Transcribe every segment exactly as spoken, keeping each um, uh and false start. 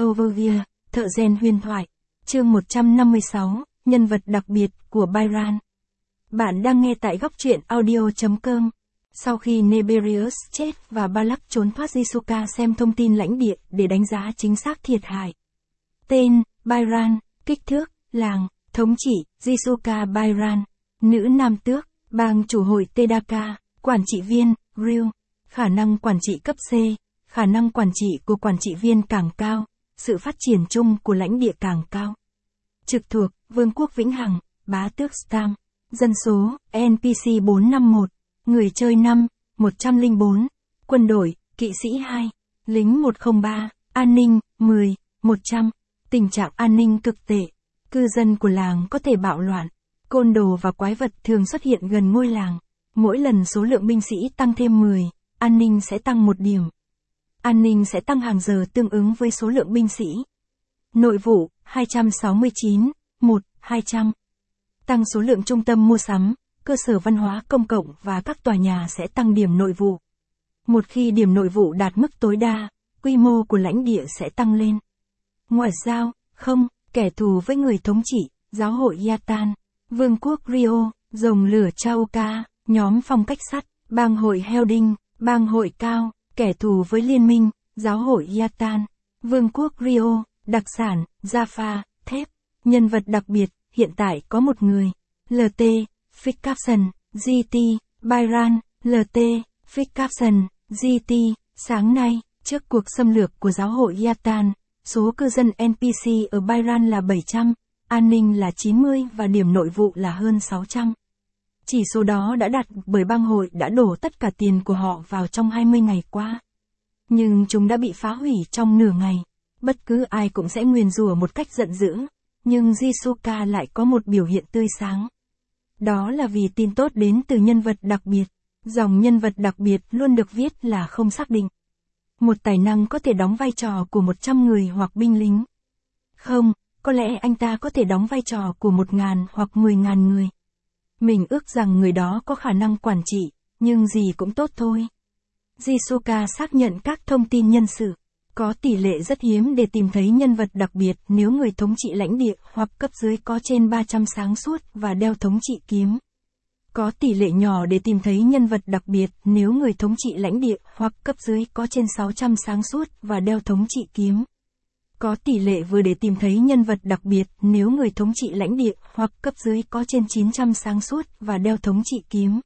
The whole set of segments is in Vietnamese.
Overview, thợ rèn huyền thoại. Chương một trăm năm mươi sáu, nhân vật đặc biệt của Byron. Bạn đang nghe tại góc truyện audio chấm com. Sau khi Neberius chết và Balak trốn thoát Jisuka xem thông tin lãnh địa để đánh giá chính xác thiệt hại. Tên, Byron, kích thước, làng, thống trị, Jisuka Byron, nữ nam tước, bang chủ hội Tedaka, quản trị viên, Ryu, khả năng quản trị cấp C, khả năng quản trị của quản trị viên càng cao, sự phát triển chung của lãnh địa càng cao. Trực thuộc, Vương quốc Vĩnh Hằng, bá tước Stam, dân số, en pê xê bốn năm mốt, người chơi năm, một trăm lẻ bốn, quân đội, kỵ sĩ hai, lính một không ba, an ninh, mười, một trăm, tình trạng an ninh cực tệ, cư dân của làng có thể bạo loạn, côn đồ và quái vật thường xuất hiện gần ngôi làng, mỗi lần số lượng binh sĩ tăng thêm mười, an ninh sẽ tăng một điểm. An ninh sẽ tăng hàng giờ tương ứng với số lượng binh sĩ. Nội vụ, hai trăm sáu mươi chín, một, hai trăm. Tăng số lượng trung tâm mua sắm, cơ sở văn hóa công cộng và các tòa nhà sẽ tăng điểm nội vụ. Một khi điểm nội vụ đạt mức tối đa, quy mô của lãnh địa sẽ tăng lên. Ngoại giao, không, kẻ thù với người thống trị, giáo hội Yatan, vương quốc Rio, rồng lửa Chauka, nhóm phong cách sắt, bang hội Helding, bang hội Cao, kẻ thù với liên minh, giáo hội Yatan, vương quốc Rio, đặc sản, Jaffa, thép, nhân vật đặc biệt, hiện tại có một người, lờ tê, Fickapson, giê tê, Byron, lờ tê, Fickapson, giê tê, sáng nay, trước cuộc xâm lược của giáo hội Yatan, số cư dân en pê xê ở Byron là bảy trăm, an ninh là chín mươi và điểm nội vụ là hơn sáu trăm. Chỉ số đó đã đạt bởi bang hội đã đổ tất cả tiền của họ vào trong hai mươi ngày qua. Nhưng chúng đã bị phá hủy trong nửa ngày. Bất cứ ai cũng sẽ nguyền rủa một cách giận dữ. Nhưng Jisuka lại có một biểu hiện tươi sáng. Đó là vì tin tốt đến từ nhân vật đặc biệt. Dòng nhân vật đặc biệt luôn được viết là không xác định. Một tài năng có thể đóng vai trò của một trăm người hoặc binh lính. Không, có lẽ anh ta có thể đóng vai trò của một ngàn hoặc mười ngàn người. Mình ước rằng người đó có khả năng quản trị, nhưng gì cũng tốt thôi. Jisuka xác nhận các thông tin nhân sự. Có tỷ lệ rất hiếm để tìm thấy nhân vật đặc biệt nếu người thống trị lãnh địa hoặc cấp dưới có trên ba trăm sáng suốt và đeo thống trị kiếm. Có tỷ lệ nhỏ để tìm thấy nhân vật đặc biệt nếu người thống trị lãnh địa hoặc cấp dưới có trên sáu trăm sáng suốt và đeo thống trị kiếm. Có tỷ lệ vừa để tìm thấy nhân vật đặc biệt nếu người thống trị lãnh địa hoặc cấp dưới có trên chín trăm sáng suốt và đeo thống trị kiếm.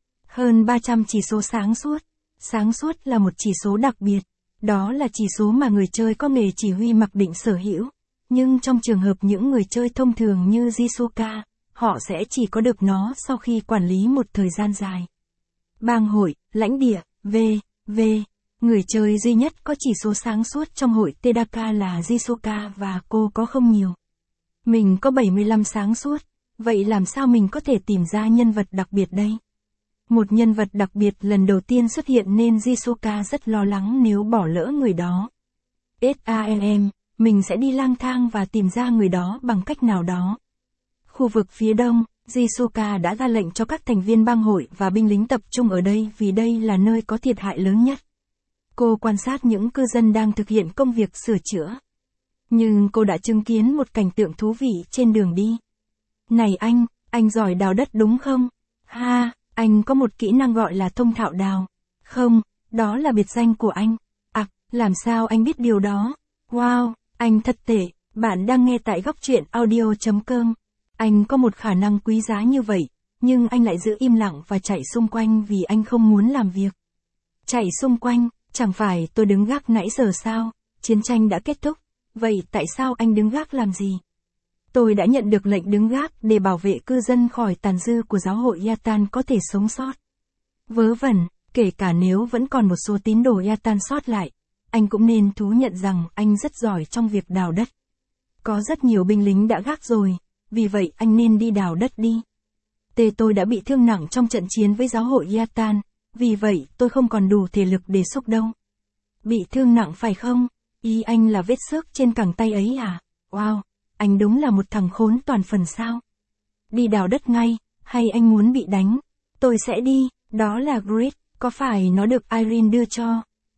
Hơn ba trăm chỉ số sáng suốt. Sáng suốt là một chỉ số đặc biệt. Đó là chỉ số mà người chơi có nghề chỉ huy mặc định sở hữu. Nhưng trong trường hợp những người chơi thông thường như Jisuka, họ sẽ chỉ có được nó sau khi quản lý một thời gian dài. Bang hội, lãnh địa, V, V. Người chơi duy nhất có chỉ số sáng suốt trong hội Tedaka là Jisuka và cô có không nhiều. Mình có bảy mươi lăm sáng suốt, vậy làm sao mình có thể tìm ra nhân vật đặc biệt đây? Một nhân vật đặc biệt lần đầu tiên xuất hiện nên Jisuka rất lo lắng nếu bỏ lỡ người đó. SALM, mình sẽ đi lang thang và tìm ra người đó bằng cách nào đó. Khu vực phía đông, Jisuka đã ra lệnh cho các thành viên bang hội và binh lính tập trung ở đây vì đây là nơi có thiệt hại lớn nhất. Cô quan sát những cư dân đang thực hiện công việc sửa chữa. Nhưng cô đã chứng kiến một cảnh tượng thú vị trên đường đi. Này anh, anh giỏi đào đất đúng không? Ha, anh có một kỹ năng gọi là thông thạo đào. Không, đó là biệt danh của anh. À, làm sao anh biết điều đó? Wow, anh thật tệ, bạn đang nghe tại góc truyện audio chấm com. Anh có một khả năng quý giá như vậy, nhưng anh lại giữ im lặng và chạy xung quanh vì anh không muốn làm việc. Chạy xung quanh, chẳng phải tôi đứng gác nãy giờ sao? Chiến tranh đã kết thúc, vậy tại sao anh đứng gác làm gì? Tôi đã nhận được lệnh đứng gác để bảo vệ cư dân khỏi tàn dư của giáo hội Yatan có thể sống sót. Vớ vẩn, kể cả nếu vẫn còn một số tín đồ Yatan sót lại, anh cũng nên thú nhận rằng anh rất giỏi trong việc đào đất. Có rất nhiều binh lính đã gác rồi, vì vậy anh nên đi đào đất đi. Tê tôi đã bị thương nặng trong trận chiến với giáo hội Yatan, vì vậy tôi không còn đủ thể lực để xúc đâu. Bị thương nặng phải không? Ý anh là vết xước trên cẳng tay ấy à? Wow, anh đúng là một thằng khốn toàn phần sao? Đi đào đất ngay, hay anh muốn bị đánh? Tôi sẽ đi, đó là grid, có phải nó được Irene đưa cho?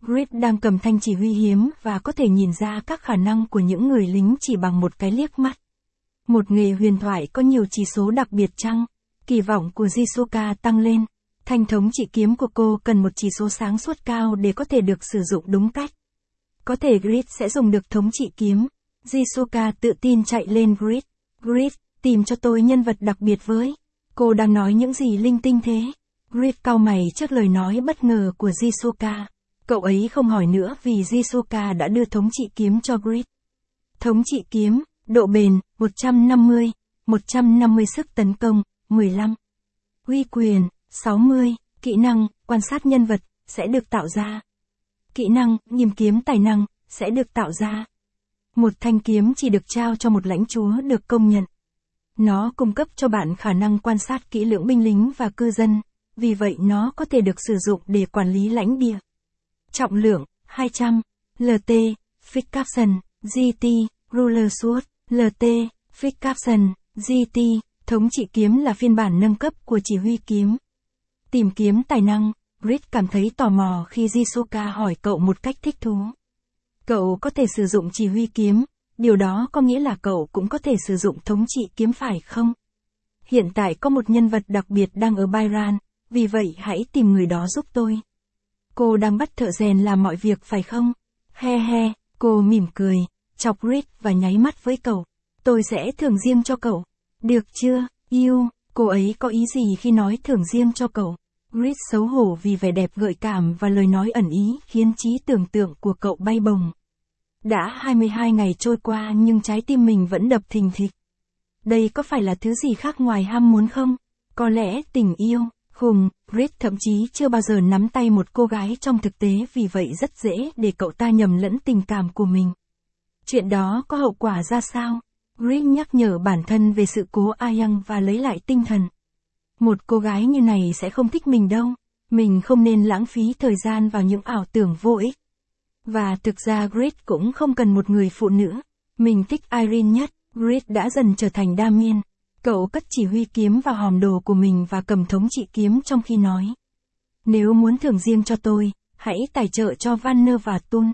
Grid đang cầm thanh chỉ huy hiếm và có thể nhìn ra các khả năng của những người lính chỉ bằng một cái liếc mắt. Một nghề huyền thoại có nhiều chỉ số đặc biệt chăng? Kỳ vọng của Jisuka tăng lên. Thanh thống trị kiếm của cô cần một chỉ số sáng suốt cao để có thể được sử dụng đúng cách. Có thể Grid sẽ dùng được thống trị kiếm. Jisuka tự tin chạy lên Grid. Grid, tìm cho tôi nhân vật đặc biệt với. Cô đang nói những gì linh tinh thế? Grid cau mày trước lời nói bất ngờ của Jisuka. Cậu ấy không hỏi nữa vì Jisuka đã đưa thống trị kiếm cho Grid. Thống trị kiếm, độ bền, một trăm năm mươi, một trăm năm mươi sức tấn công, mười lăm. Uy quyền, sáu mươi, kỹ năng, quan sát nhân vật, sẽ được tạo ra. Kỹ năng, nghiêm kiếm tài năng, sẽ được tạo ra. Một thanh kiếm chỉ được trao cho một lãnh chúa được công nhận. Nó cung cấp cho bạn khả năng quan sát kỹ lưỡng binh lính và cư dân, vì vậy nó có thể được sử dụng để quản lý lãnh địa. Trọng lượng, hai trăm, lờ tê, Fix Caption, giê tê, Ruler Sword, lờ tê, Fix Caption, giê tê, thống trị kiếm là phiên bản nâng cấp của chỉ huy kiếm. Tìm kiếm tài năng, Grid cảm thấy tò mò khi Jisuka hỏi cậu một cách thích thú. Cậu có thể sử dụng chỉ huy kiếm, điều đó có nghĩa là cậu cũng có thể sử dụng thống trị kiếm phải không? Hiện tại có một nhân vật đặc biệt đang ở Byran, vì vậy hãy tìm người đó giúp tôi. Cô đang bắt thợ rèn làm mọi việc phải không? He he, cô mỉm cười, chọc Grid và nháy mắt với cậu. Tôi sẽ thưởng riêng cho cậu. Được chưa, yêu, cô ấy có ý gì khi nói thưởng riêng cho cậu? Grid xấu hổ vì vẻ đẹp gợi cảm và lời nói ẩn ý khiến trí tưởng tượng của cậu bay bồng. Đã hai mươi hai ngày trôi qua nhưng trái tim mình vẫn đập thình thịch. Đây có phải là thứ gì khác ngoài ham muốn không? Có lẽ tình yêu, khùng, Grid thậm chí chưa bao giờ nắm tay một cô gái trong thực tế vì vậy rất dễ để cậu ta nhầm lẫn tình cảm của mình. Chuyện đó có hậu quả ra sao? Grid nhắc nhở bản thân về sự cố Ayang và lấy lại tinh thần. Một cô gái như này sẽ không thích mình đâu. Mình không nên lãng phí thời gian vào những ảo tưởng vô ích. Và thực ra Grid cũng không cần một người phụ nữ. Mình thích Irene nhất. Grid đã dần trở thành Damien. Cậu cất chỉ huy kiếm vào hòm đồ của mình và cầm thống trị kiếm trong khi nói. Nếu muốn thưởng riêng cho tôi, hãy tài trợ cho Vanner và Tun.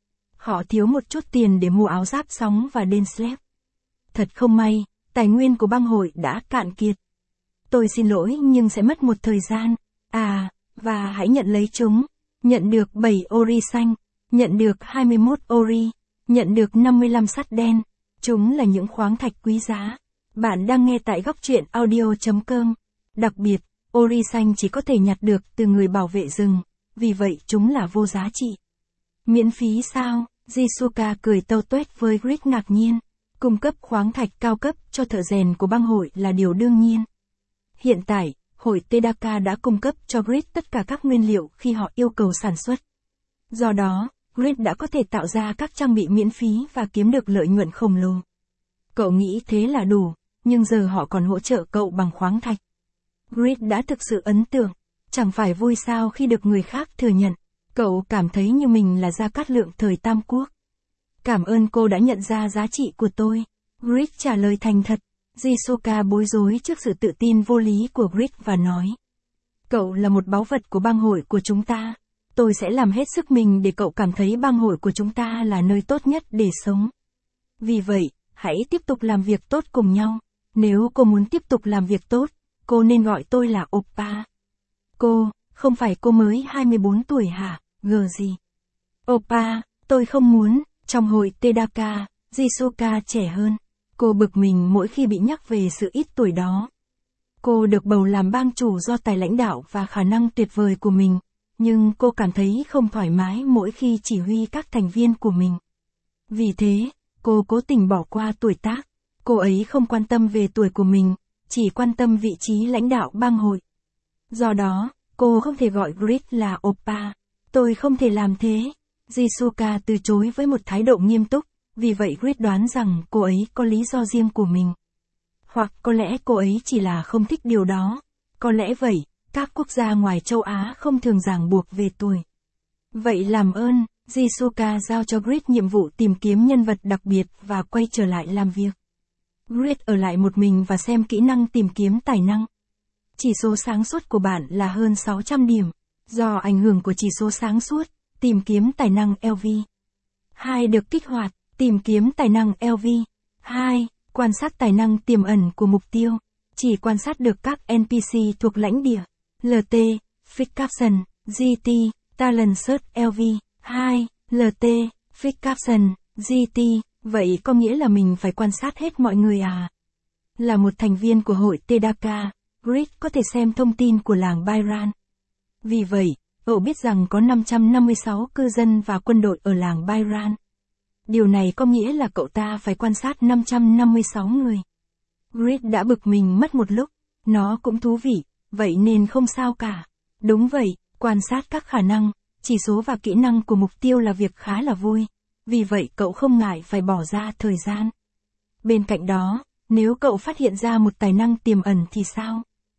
Họ thiếu một chút tiền để mua áo giáp sóng và Denslev. Thật không may, tài nguyên của bang hội đã cạn kiệt. Tôi xin lỗi nhưng sẽ mất một thời gian. À, và hãy nhận lấy chúng. Nhận được bảy ori xanh. Nhận được hai mươi mốt ori. Nhận được năm mươi lăm sắt đen. Chúng là những khoáng thạch quý giá. Bạn đang nghe tại góc truyện audio chấm com. Đặc biệt, ori xanh chỉ có thể nhặt được từ người bảo vệ rừng. Vì vậy chúng là vô giá trị. Miễn phí sao? Jisuka cười tâu tuét với Grid ngạc nhiên. Cung cấp khoáng thạch cao cấp cho thợ rèn của bang hội là điều đương nhiên. Hiện tại, hội Tedaka đã cung cấp cho Grid tất cả các nguyên liệu khi họ yêu cầu sản xuất. Do đó, Grid đã có thể tạo ra các trang bị miễn phí và kiếm được lợi nhuận khổng lồ. Cậu nghĩ thế là đủ, nhưng giờ họ còn hỗ trợ cậu bằng khoáng thạch. Grid đã thực sự ấn tượng, chẳng phải vui sao khi được người khác thừa nhận. Cậu cảm thấy như mình là Gia Cát Lượng thời Tam Quốc. Cảm ơn cô đã nhận ra giá trị của tôi. Grid trả lời thành thật. Jisuka bối rối trước sự tự tin vô lý của Grid và nói. Cậu là một báu vật của bang hội của chúng ta. Tôi sẽ làm hết sức mình để cậu cảm thấy bang hội của chúng ta là nơi tốt nhất để sống. Vì vậy, hãy tiếp tục làm việc tốt cùng nhau. Nếu cô muốn tiếp tục làm việc tốt, cô nên gọi tôi là Oppa. Cô, không phải cô mới hai mươi bốn tuổi hả, gờ gì? Oppa, tôi không muốn, trong hội Tedaka, Jisuka trẻ hơn. Cô bực mình mỗi khi bị nhắc về sự ít tuổi đó. Cô được bầu làm bang chủ do tài lãnh đạo và khả năng tuyệt vời của mình, nhưng cô cảm thấy không thoải mái mỗi khi chỉ huy các thành viên của mình. Vì thế, cô cố tình bỏ qua tuổi tác. Cô ấy không quan tâm về tuổi của mình, chỉ quan tâm vị trí lãnh đạo bang hội. Do đó, cô không thể gọi Grid là Oppa. Tôi không thể làm thế. Jisuka từ chối với một thái độ nghiêm túc, vì vậy Grid đoán rằng cô ấy có lý do riêng của mình. Hoặc có lẽ cô ấy chỉ là không thích điều đó. Có lẽ vậy, các quốc gia ngoài châu Á không thường ràng buộc về tuổi. Vậy làm ơn, Jisuka giao cho Grid nhiệm vụ tìm kiếm nhân vật đặc biệt và quay trở lại làm việc. Grid ở lại một mình và xem kỹ năng tìm kiếm tài năng. Chỉ số sáng suốt của bạn là hơn sáu trăm điểm. Do ảnh hưởng của chỉ số sáng suốt, tìm kiếm tài năng lờ vê. hai. Được kích hoạt, tìm kiếm tài năng lờ vê. hai. Quan sát tài năng tiềm ẩn của mục tiêu. Chỉ quan sát được các en pê xê thuộc lãnh địa. lờ tê, Fixed Caption, giê tê, Talent Search lờ vê. hai. lờ tê, Fixed Caption, giê tê, vậy có nghĩa là mình phải quan sát hết mọi người à? Là một thành viên của hội Tedaka, Reed có thể xem thông tin của làng Byran. Vì vậy, cậu biết rằng có năm trăm năm mươi sáu cư dân và quân đội ở làng Byran. Điều này có nghĩa là cậu ta phải quan sát năm trăm năm mươi sáu người. Reed đã bực mình mất một lúc, nó cũng thú vị, vậy nên không sao cả. Đúng vậy, quan sát các khả năng, chỉ số và kỹ năng của mục tiêu là việc khá là vui. Vì vậy cậu không ngại phải bỏ ra thời gian. Bên cạnh đó, nếu cậu phát hiện ra một tài năng tiềm ẩn thì sao?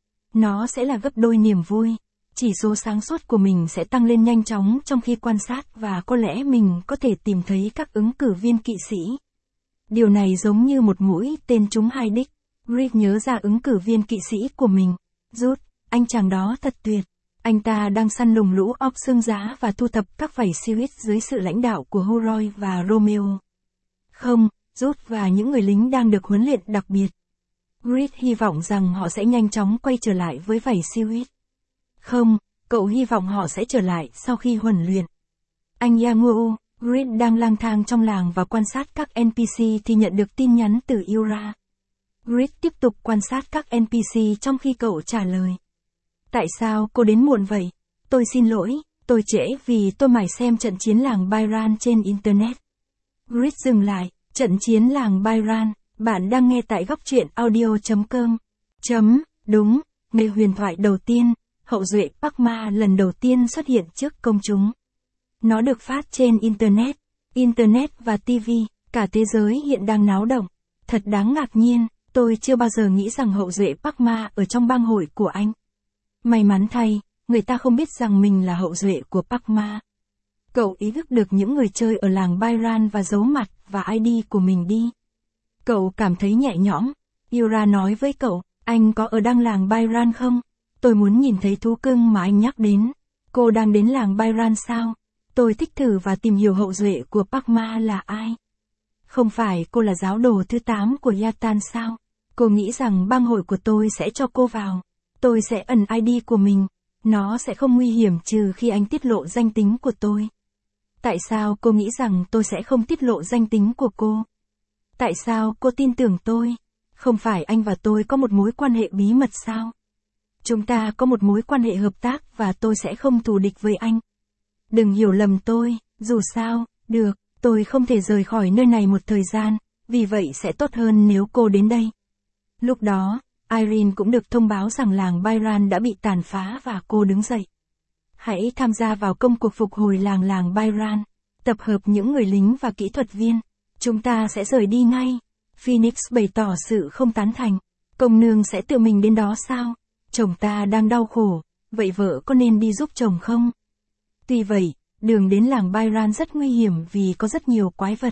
Nó sẽ là gấp đôi niềm vui. Chỉ số sáng suốt của mình sẽ tăng lên nhanh chóng trong khi quan sát và có lẽ mình có thể tìm thấy các ứng cử viên kỵ sĩ. Điều này giống như một mũi tên trúng hai đích. Reed nhớ ra ứng cử viên kỵ sĩ của mình. Rút, anh chàng đó thật tuyệt. Anh ta đang săn lùng lũ óc xương giá và thu thập các vảy Siwit dưới sự lãnh đạo của Horoy và Romeo. Không, Rút và những người lính đang được huấn luyện đặc biệt. Reed hy vọng rằng họ sẽ nhanh chóng quay trở lại với vảy Siwit. Không, cậu hy vọng họ sẽ trở lại sau khi huấn luyện. Anh Yanguo, Reed đang lang thang trong làng và quan sát các en pê xê thì nhận được tin nhắn từ Yura. Reed tiếp tục quan sát các en pê xê trong khi cậu trả lời. Tại sao cô đến muộn vậy? Tôi xin lỗi, tôi trễ vì tôi mải xem trận chiến làng Byran trên Internet. Reed dừng lại, trận chiến làng Byran, bạn đang nghe tại góc truyện audio chấm com. Chấm, đúng, ngày huyền thoại đầu tiên, hậu duệ Park Ma lần đầu tiên xuất hiện trước công chúng. Nó được phát trên Internet, Internet và ti vi, cả thế giới hiện đang náo động. Thật đáng ngạc nhiên, tôi chưa bao giờ nghĩ rằng hậu duệ Park Ma ở trong bang hội của anh. May mắn thay, người ta không biết rằng mình là hậu duệ của Park Ma. Cậu ý thức được những người chơi ở làng Byran và giấu mặt và i đê của mình đi. Cậu cảm thấy nhẹ nhõm. Yura nói với cậu, anh có ở đang làng Byran không? Tôi muốn nhìn thấy thú cưng mà anh nhắc đến. Cô đang đến làng Byran sao? Tôi thích thử và tìm hiểu hậu duệ của Park Ma là ai. Không phải cô là giáo đồ thứ tám của Yatan sao? Cô nghĩ rằng bang hội của tôi sẽ cho cô vào. Tôi sẽ ẩn i đê của mình. Nó sẽ không nguy hiểm trừ khi anh tiết lộ danh tính của tôi. Tại sao cô nghĩ rằng tôi sẽ không tiết lộ danh tính của cô? Tại sao cô tin tưởng tôi? Không phải anh và tôi có một mối quan hệ bí mật sao? Chúng ta có một mối quan hệ hợp tác và tôi sẽ không thù địch với anh. Đừng hiểu lầm tôi, dù sao, được, tôi không thể rời khỏi nơi này một thời gian, vì vậy sẽ tốt hơn nếu cô đến đây. Lúc đó, Irene cũng được thông báo rằng làng Byran đã bị tàn phá và cô đứng dậy. Hãy tham gia vào công cuộc phục hồi làng làng Byran, tập hợp những người lính và kỹ thuật viên. Chúng ta sẽ rời đi ngay. Phoenix bày tỏ sự không tán thành. Công nương sẽ tự mình đến đó sao? Chồng ta đang đau khổ, vậy vợ có nên đi giúp chồng không? Tuy vậy, đường đến làng Byran rất nguy hiểm vì có rất nhiều quái vật.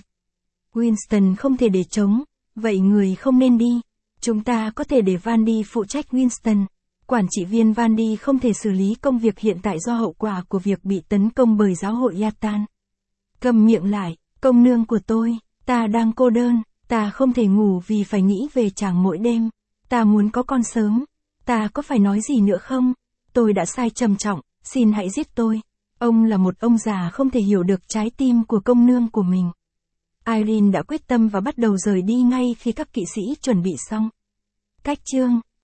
Winston không thể để trống, vậy người không nên đi. Chúng ta có thể để Vandy phụ trách Winston. Quản trị viên Vandy không thể xử lý công việc hiện tại do hậu quả của việc bị tấn công bởi giáo hội Yatan. Cầm miệng lại, công nương của tôi, ta đang cô đơn, ta không thể ngủ vì phải nghĩ về chàng mỗi đêm. Ta muốn có con sớm. Ta có phải nói gì nữa không? Tôi đã sai trầm trọng, xin hãy giết tôi. Ông là một ông già không thể hiểu được trái tim của công nương của mình. Irene đã quyết tâm và bắt đầu rời đi ngay khi các kỵ sĩ chuẩn bị xong. Cách chương